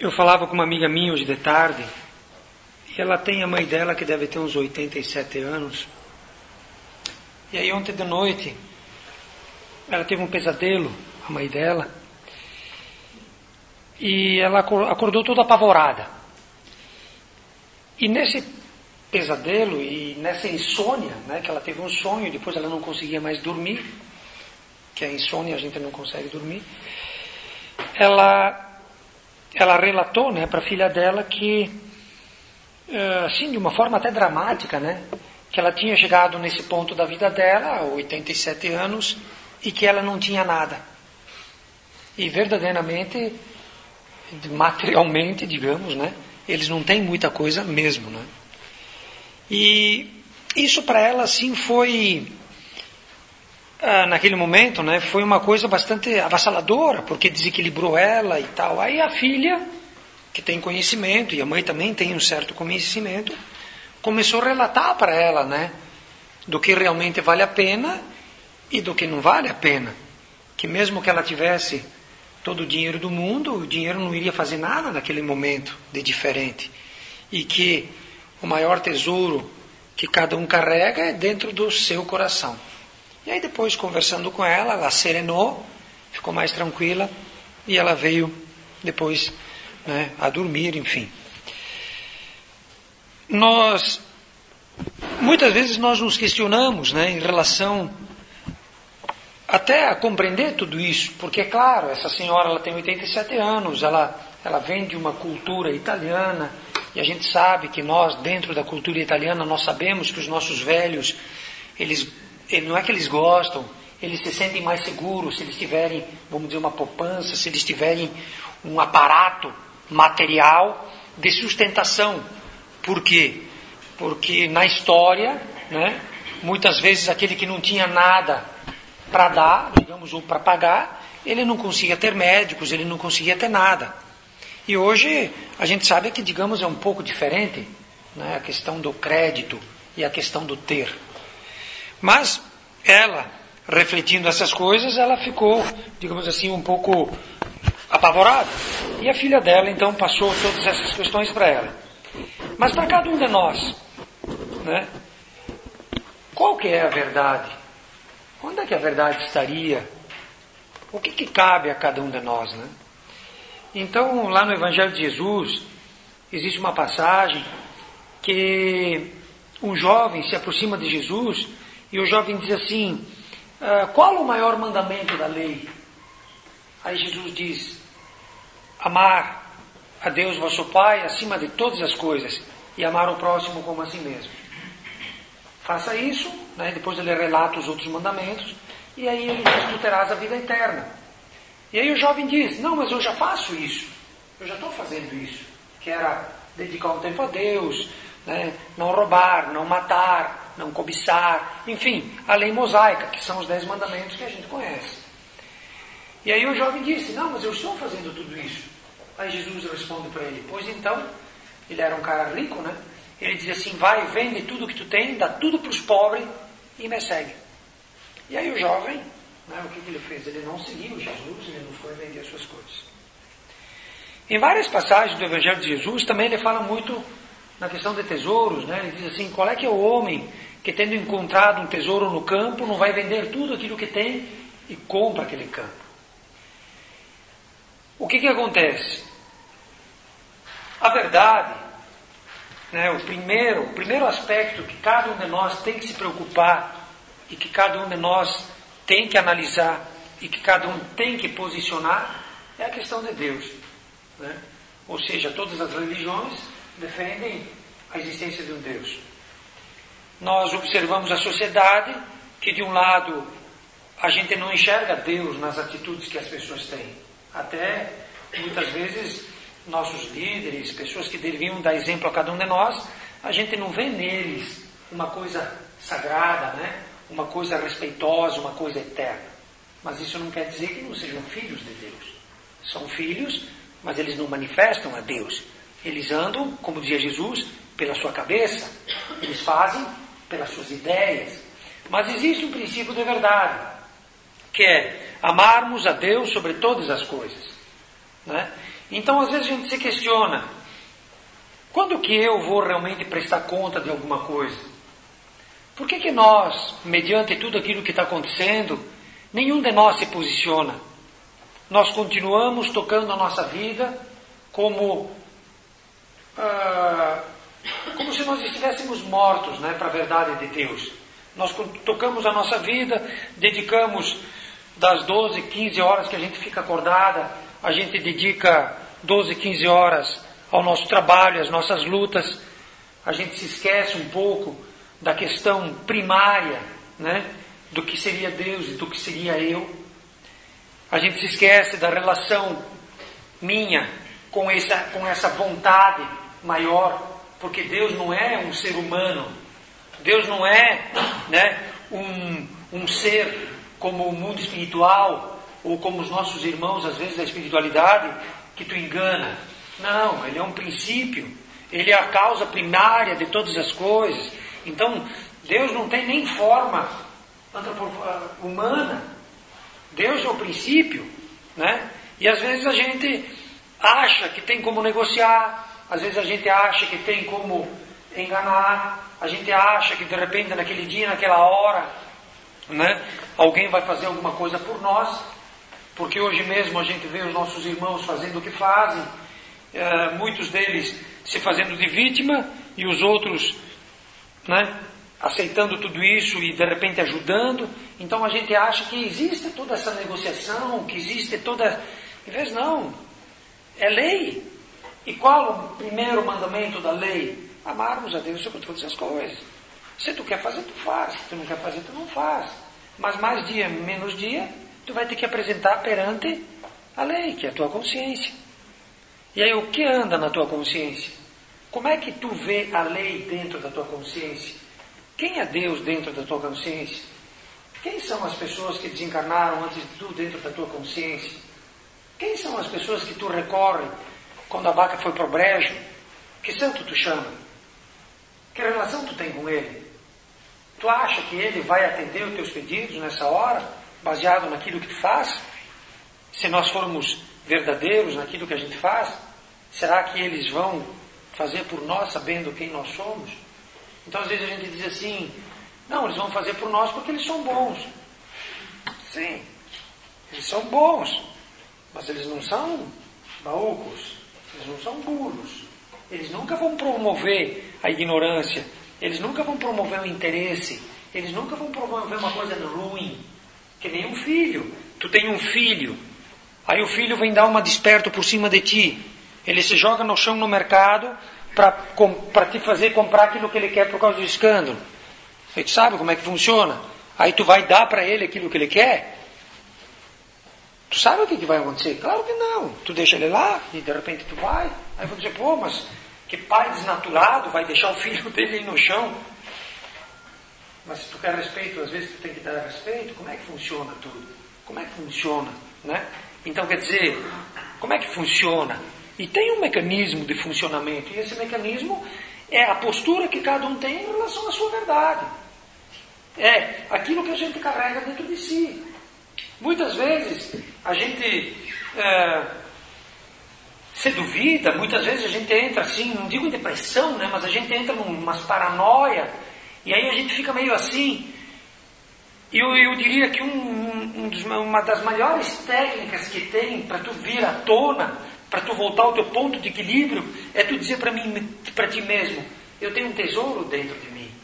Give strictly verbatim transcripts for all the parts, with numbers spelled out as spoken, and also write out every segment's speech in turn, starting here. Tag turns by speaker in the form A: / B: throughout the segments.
A: Eu falava com uma amiga minha hoje de tarde, e ela tem a mãe dela que deve ter uns oitenta e sete anos. E aí ontem de noite, ela teve um pesadelo, a mãe dela, e ela acordou toda apavorada. E nesse pesadelo e nessa insônia, né, que ela teve um sonho, depois ela não conseguia mais dormir, que a insônia a gente não consegue dormir, ela, ela relatou, né, para a filha dela que, assim, de uma forma até dramática, né, que ela tinha chegado nesse ponto da vida dela, oitenta e sete anos, e que ela não tinha nada. E verdadeiramente, materialmente, digamos, né, eles não têm muita coisa mesmo, né. E isso para ela, assim, foi, ah, naquele momento, né, foi uma coisa bastante avassaladora, porque desequilibrou ela e tal. Aí a filha, que tem conhecimento, e a mãe também tem um certo conhecimento, começou a relatar para ela, né, do que realmente vale a pena e do que não vale a pena. Que mesmo que ela tivesse todo o dinheiro do mundo, o dinheiro não iria fazer nada naquele momento de diferente. E que o maior tesouro que cada um carrega é dentro do seu coração. E aí depois, conversando com ela, ela serenou, ficou mais tranquila, e ela veio depois, né, a dormir, enfim. Nós, muitas vezes nós nos questionamos, né, em relação até a compreender tudo isso, porque é claro, essa senhora ela tem oitenta e sete anos, ela, ela vem de uma cultura italiana, e a gente sabe que nós, dentro da cultura italiana, nós sabemos que os nossos velhos, eles, não é que eles gostam, eles se sentem mais seguros se eles tiverem, vamos dizer, uma poupança, se eles tiverem um aparato material de sustentação. Por quê? Porque na história, né, muitas vezes aquele que não tinha nada para dar, digamos, ou para pagar, ele não conseguia ter médicos, ele não conseguia ter nada. E hoje a gente sabe que, digamos, é um pouco diferente, né, a questão do crédito e a questão do ter. Mas ela, refletindo essas coisas, ela ficou, digamos assim, um pouco apavorada. E a filha dela, então, passou todas essas questões para ela. Mas para cada um de nós, né, qual que é a verdade? Onde é que a verdade estaria? O que, que cabe a cada um de nós, né? Então, lá no Evangelho de Jesus, existe uma passagem que um jovem se aproxima de Jesus e o jovem diz assim, ah, qual o maior mandamento da lei? Aí Jesus diz, amar a Deus vosso Pai acima de todas as coisas e amar o próximo como a si mesmo. Faça isso, né? Depois ele relata os outros mandamentos, e aí ele diz, tu terás a vida eterna. E aí o jovem diz, não, mas eu já faço isso, eu já estou fazendo isso, que era dedicar um tempo a Deus, né? Não roubar, não matar, não cobiçar, enfim, a lei mosaica, que são os dez mandamentos que a gente conhece. E aí o jovem disse, não, mas eu estou fazendo tudo isso. Aí Jesus responde para ele, pois então, ele era um cara rico, né? Ele diz assim, vai, vende tudo que tu tem, dá tudo para os pobres e me segue. E aí o jovem, né, o que, que ele fez? Ele não seguiu Jesus, ele não foi vender as suas coisas. Em várias passagens do Evangelho de Jesus, também ele fala muito na questão de tesouros, né? Ele diz assim, qual é que é o homem que, tendo encontrado um tesouro no campo, não vai vender tudo aquilo que tem e compra aquele campo? O que que acontece? A verdade, né, o primeiro, o primeiro aspecto que cada um de nós tem que se preocupar e que cada um de nós tem que analisar e que cada um tem que posicionar é a questão de Deus, né? Ou seja, todas as religiões defendem a existência de um Deus. Nós observamos a sociedade que, de um lado, a gente não enxerga Deus nas atitudes que as pessoas têm. Até, muitas vezes, nossos líderes, pessoas que deveriam dar exemplo a cada um de nós, a gente não vê neles uma coisa sagrada, né? Uma coisa respeitosa, uma coisa eterna. Mas isso não quer dizer que não sejam filhos de Deus. São filhos, mas eles não manifestam a Deus. Eles andam, como dizia Jesus, pela sua cabeça. Eles fazem pelas suas ideias. Mas existe um princípio de verdade, que é amarmos a Deus sobre todas as coisas, né? Então, às vezes a gente se questiona, quando que eu vou realmente prestar conta de alguma coisa? Por que que nós, mediante tudo aquilo que está acontecendo, nenhum de nós se posiciona? Nós continuamos tocando a nossa vida como, ah, como se nós estivéssemos mortos, né, para a verdade de Deus. Nós tocamos a nossa vida, dedicamos das doze, quinze horas que a gente fica acordada, a gente dedica doze, quinze horas ao nosso trabalho, às nossas lutas. A gente se esquece um pouco da questão primária, né, do que seria Deus e do que seria eu. A gente se esquece da relação minha com essa, com essa vontade maior, porque Deus não é um ser humano. Deus não é, né, um, um ser como o mundo espiritual, ou como os nossos irmãos, às vezes, da espiritualidade, que tu engana. Não, Ele é um princípio. Ele é a causa primária de todas as coisas. Então, Deus não tem nem forma humana. Deus é o princípio, né? E às vezes a gente acha que tem como negociar, às vezes a gente acha que tem como enganar, a gente acha que de repente naquele dia, naquela hora, né, alguém vai fazer alguma coisa por nós, porque hoje mesmo a gente vê os nossos irmãos fazendo o que fazem, é, muitos deles se fazendo de vítima e os outros, né, aceitando tudo isso e de repente ajudando. Então a gente acha que existe toda essa negociação, que existe toda... Em vez não, é lei. E qual o primeiro mandamento da lei? Amarmos a Deus sobre todas as coisas. Se tu quer fazer, tu faz. Se tu não quer fazer, tu não faz. Mas mais dia, menos dia, tu vai ter que apresentar perante a lei, que é a tua consciência. E aí o que anda na tua consciência? Como é que tu vê a lei dentro da tua consciência? Quem é Deus dentro da tua consciência? Quem são as pessoas que desencarnaram antes de tu dentro da tua consciência? Quem são as pessoas que tu recorre quando a vaca foi para o brejo? Que santo tu chama? Que relação tu tem com ele? Tu acha que ele vai atender os teus pedidos nessa hora, baseado naquilo que tu faz? Se nós formos verdadeiros naquilo que a gente faz, será que eles vão fazer por nós sabendo quem nós somos? Então às vezes a gente diz assim, não, eles vão fazer por nós porque eles são bons. Sim, eles são bons, mas eles não são baúcos, eles não são burros. Eles nunca vão promover a ignorância, eles nunca vão promover o interesse, eles nunca vão promover uma coisa ruim, que nem um filho. Tu tem um filho, aí o filho vem dar uma desperto por cima de ti, ele se joga no chão no mercado para te fazer comprar aquilo que ele quer por causa do escândalo. Aí tu sabe como é que funciona? Aí tu vai dar para ele aquilo que ele quer? Tu sabe o que, que vai acontecer? Claro que não. Tu deixa ele lá e de repente tu vai. Aí vão dizer, pô, mas que pai desnaturado vai deixar o filho dele aí no chão? Mas se tu quer respeito, às vezes tu tem que dar respeito. Como é que funciona tudo? Como é que funciona, né? Então quer dizer, como é que funciona? E tem um mecanismo de funcionamento. E esse mecanismo é a postura que cada um tem em relação à sua verdade. É aquilo que a gente carrega dentro de si. Muitas vezes a gente é, se duvida, muitas vezes a gente entra assim, não digo em depressão, né, mas a gente entra numas paranoia, e aí a gente fica meio assim. E eu, eu diria que um, um dos, uma das maiores técnicas que tem para tu vir à tona, para tu voltar ao teu ponto de equilíbrio, é tu dizer para mim, para ti mesmo, eu tenho um tesouro dentro de mim.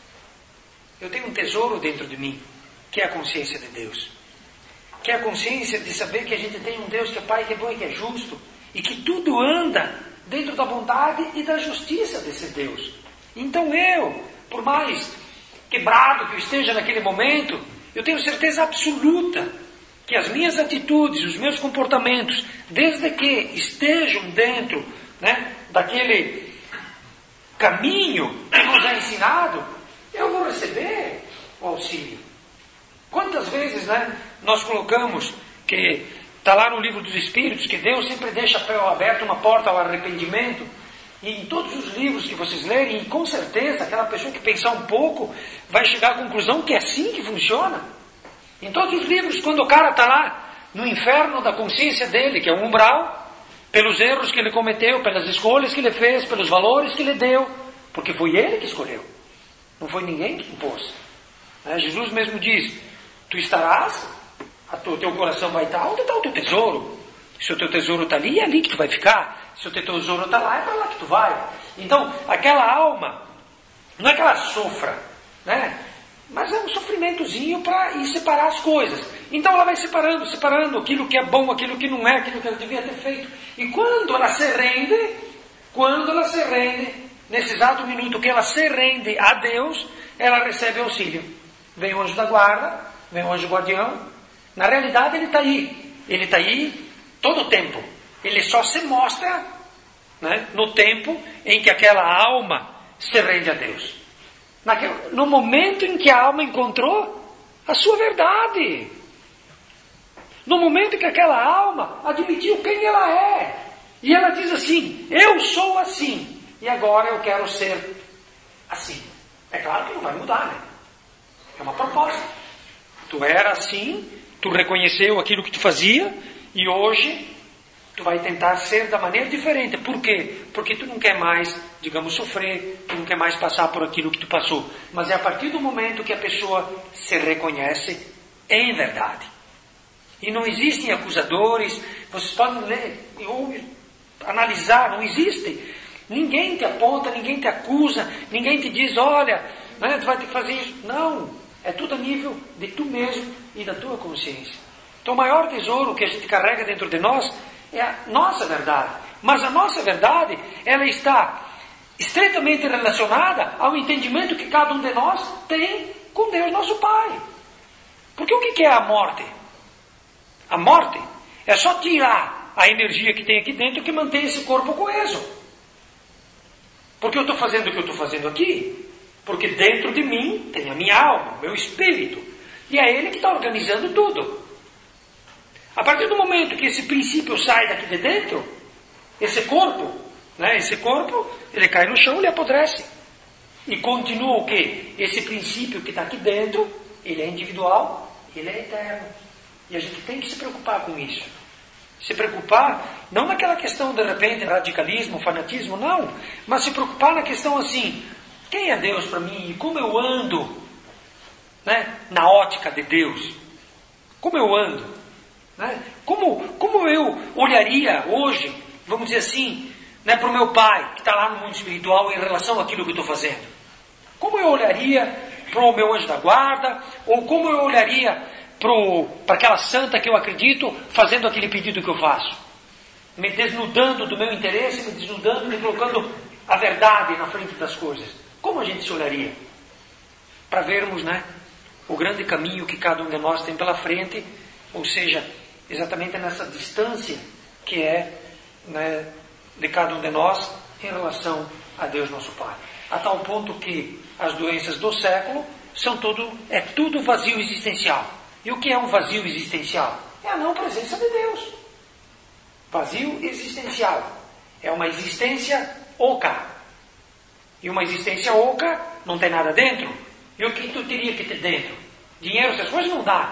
A: Eu tenho um tesouro dentro de mim, que é a consciência de Deus. Que é a consciência de saber que a gente tem um Deus que é Pai, que é bom e que é justo, e que tudo anda dentro da bondade e da justiça desse Deus. Então eu, por mais quebrado que eu esteja naquele momento, eu tenho certeza absoluta que as minhas atitudes, os meus comportamentos, desde que estejam dentro, né, daquele caminho que nos é ensinado, eu vou receber o auxílio. Quantas vezes, né, nós colocamos que está lá no livro dos Espíritos que Deus sempre deixa aberta uma porta ao arrependimento, e em todos os livros que vocês lerem, e com certeza aquela pessoa que pensar um pouco vai chegar à conclusão que é assim que funciona. Em todos os livros, quando o cara está lá no inferno da consciência dele, que é o umbral, pelos erros que ele cometeu, pelas escolhas que ele fez, pelos valores que ele deu, porque foi ele que escolheu, não foi ninguém que impôs. Né? Jesus mesmo diz, tu estarás, o teu coração vai estar, onde está o teu tesouro? Se o teu tesouro está ali, é ali que tu vai ficar. Se o teu tesouro está lá, é para lá que tu vai. Então, aquela alma, não é que ela sofra, né? Mas é um sofrimentozinho para ir separar as coisas. Então ela vai separando, separando aquilo que é bom, aquilo que não é, aquilo que ela devia ter feito. E quando ela se rende, quando ela se rende, nesse exato minuto que ela se rende a Deus, ela recebe auxílio. Vem o anjo da guarda, vem o anjo guardião. Na realidade ele está aí. Ele está aí todo o tempo. Ele só se mostra, né, no tempo em que aquela alma se rende a Deus. Naquele, no momento em que a alma encontrou a sua verdade. No momento em que aquela alma admitiu quem ela é. E ela diz assim, eu sou assim. E agora eu quero ser assim. É claro que não vai mudar, né? É uma proposta. Tu era assim, tu reconheceu aquilo que tu fazia, e hoje tu vai tentar ser da maneira diferente. Por quê? Porque tu não quer mais, digamos, sofrer, tu não quer mais passar por aquilo que tu passou. Mas é a partir do momento que a pessoa se reconhece em verdade. E não existem acusadores, vocês podem ler ou analisar, não existe. Ninguém te aponta, ninguém te acusa, ninguém te diz, olha, né, tu vai ter que fazer isso. Não, é tudo a nível de tu mesmo e da tua consciência. Então o maior tesouro que a gente carrega dentro de nós é a nossa verdade. Mas a nossa verdade, ela está estreitamente relacionada ao entendimento que cada um de nós tem com Deus, nosso Pai. Porque o que é a morte? A morte é só tirar a energia que tem aqui dentro que mantém esse corpo coeso. Porque eu estou fazendo o que eu estou fazendo aqui? Porque dentro de mim tem a minha alma, meu espírito. E é ele que está organizando tudo. A partir do momento que esse princípio sai daqui de dentro, esse corpo, né, esse corpo, ele cai no chão, ele apodrece. E continua o quê? Esse princípio que está aqui dentro, ele é individual, ele é eterno. E a gente tem que se preocupar com isso. Se preocupar, não naquela questão de repente, radicalismo, fanatismo, não. Mas se preocupar na questão assim, quem é Deus para mim? E como eu ando, né, na ótica de Deus? Como eu ando? Né? Como, como eu olharia hoje, vamos dizer assim, né, para o meu pai, que está lá no mundo espiritual, em relação àquilo que eu estou fazendo? Como eu olharia para o meu anjo da guarda? Ou como eu olharia para aquela santa que eu acredito, fazendo aquele pedido que eu faço? Me desnudando do meu interesse, me desnudando, me colocando a verdade na frente das coisas. Como a gente se olharia? Para vermos, né, o grande caminho que cada um de nós tem pela frente, ou seja, exatamente nessa distância que é, né, de cada um de nós em relação a Deus nosso Pai. A tal ponto que as doenças do século são tudo, é tudo vazio existencial. E o que é um vazio existencial? É a não presença de Deus. Vazio existencial. É uma existência oca. E uma existência oca não tem nada dentro. E o que tu teria que ter dentro? Dinheiro, essas coisas não dá.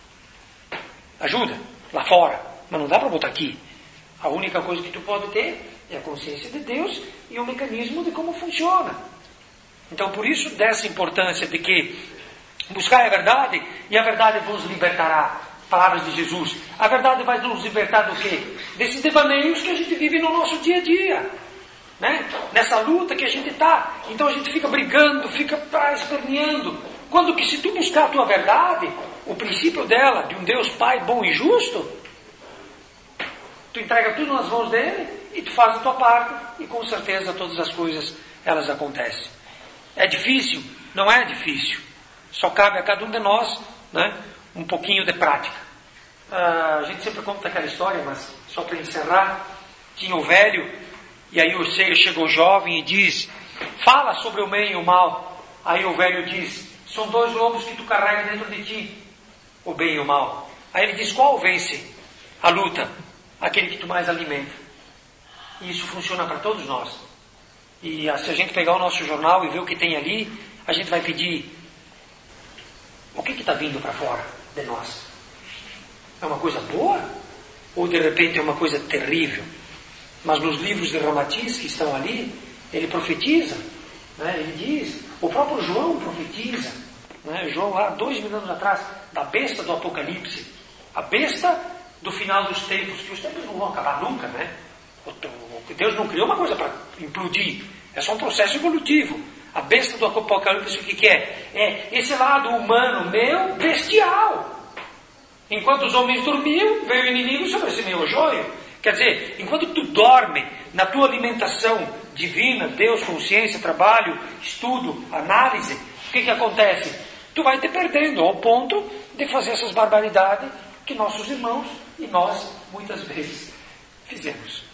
A: Ajuda, lá fora. Mas não dá para botar aqui. A única coisa que tu pode ter é a consciência de Deus e o mecanismo de como funciona. Então, por isso, dessa importância de que buscar a verdade, e a verdade vos libertará. Palavras de Jesus. A verdade vai nos libertar do quê? Desses devaneios que a gente vive no nosso dia a dia. Né? Nessa luta que a gente está. Então a gente fica brigando, fica ah, esperneando. Quando que se tu buscar a tua verdade, o princípio dela, de um Deus Pai bom e justo, tu entrega tudo nas mãos dele e tu faz a tua parte e com certeza todas as coisas elas acontecem. É difícil? Não é difícil. Só cabe a cada um de nós, né, um pouquinho de prática. Ah, a gente sempre conta aquela história, mas só para encerrar, tinha o velho, e aí o chegou o jovem e diz, fala sobre o bem e o mal. Aí o velho diz, são dois lobos que tu carrega dentro de ti, o bem e o mal. Aí ele diz, qual vence a luta? Aquele que tu mais alimenta. E isso funciona para todos nós. E se a gente pegar o nosso jornal e ver o que tem ali, a gente vai pedir, o que está vindo para fora de nós? É uma coisa boa? Ou de repente é uma coisa terrível? Mas nos livros de Ramatiz que estão ali, ele profetiza, né? Ele diz, o próprio João profetiza, né? João lá, dois mil anos atrás, da besta do Apocalipse, a besta do final dos tempos, que os tempos não vão acabar nunca, né? Deus não criou uma coisa para implodir, é só um processo evolutivo. A besta do Apocalipse, o que, que é? É esse lado humano meu, bestial. Enquanto os homens dormiam, veio o inimigo sobre esse meu joio. Quer dizer, enquanto tu dorme na tua alimentação divina, Deus, consciência, trabalho, estudo, análise, o que, que acontece? Tu vai te perdendo ao ponto de fazer essas barbaridades que nossos irmãos e nós, muitas vezes, fizemos.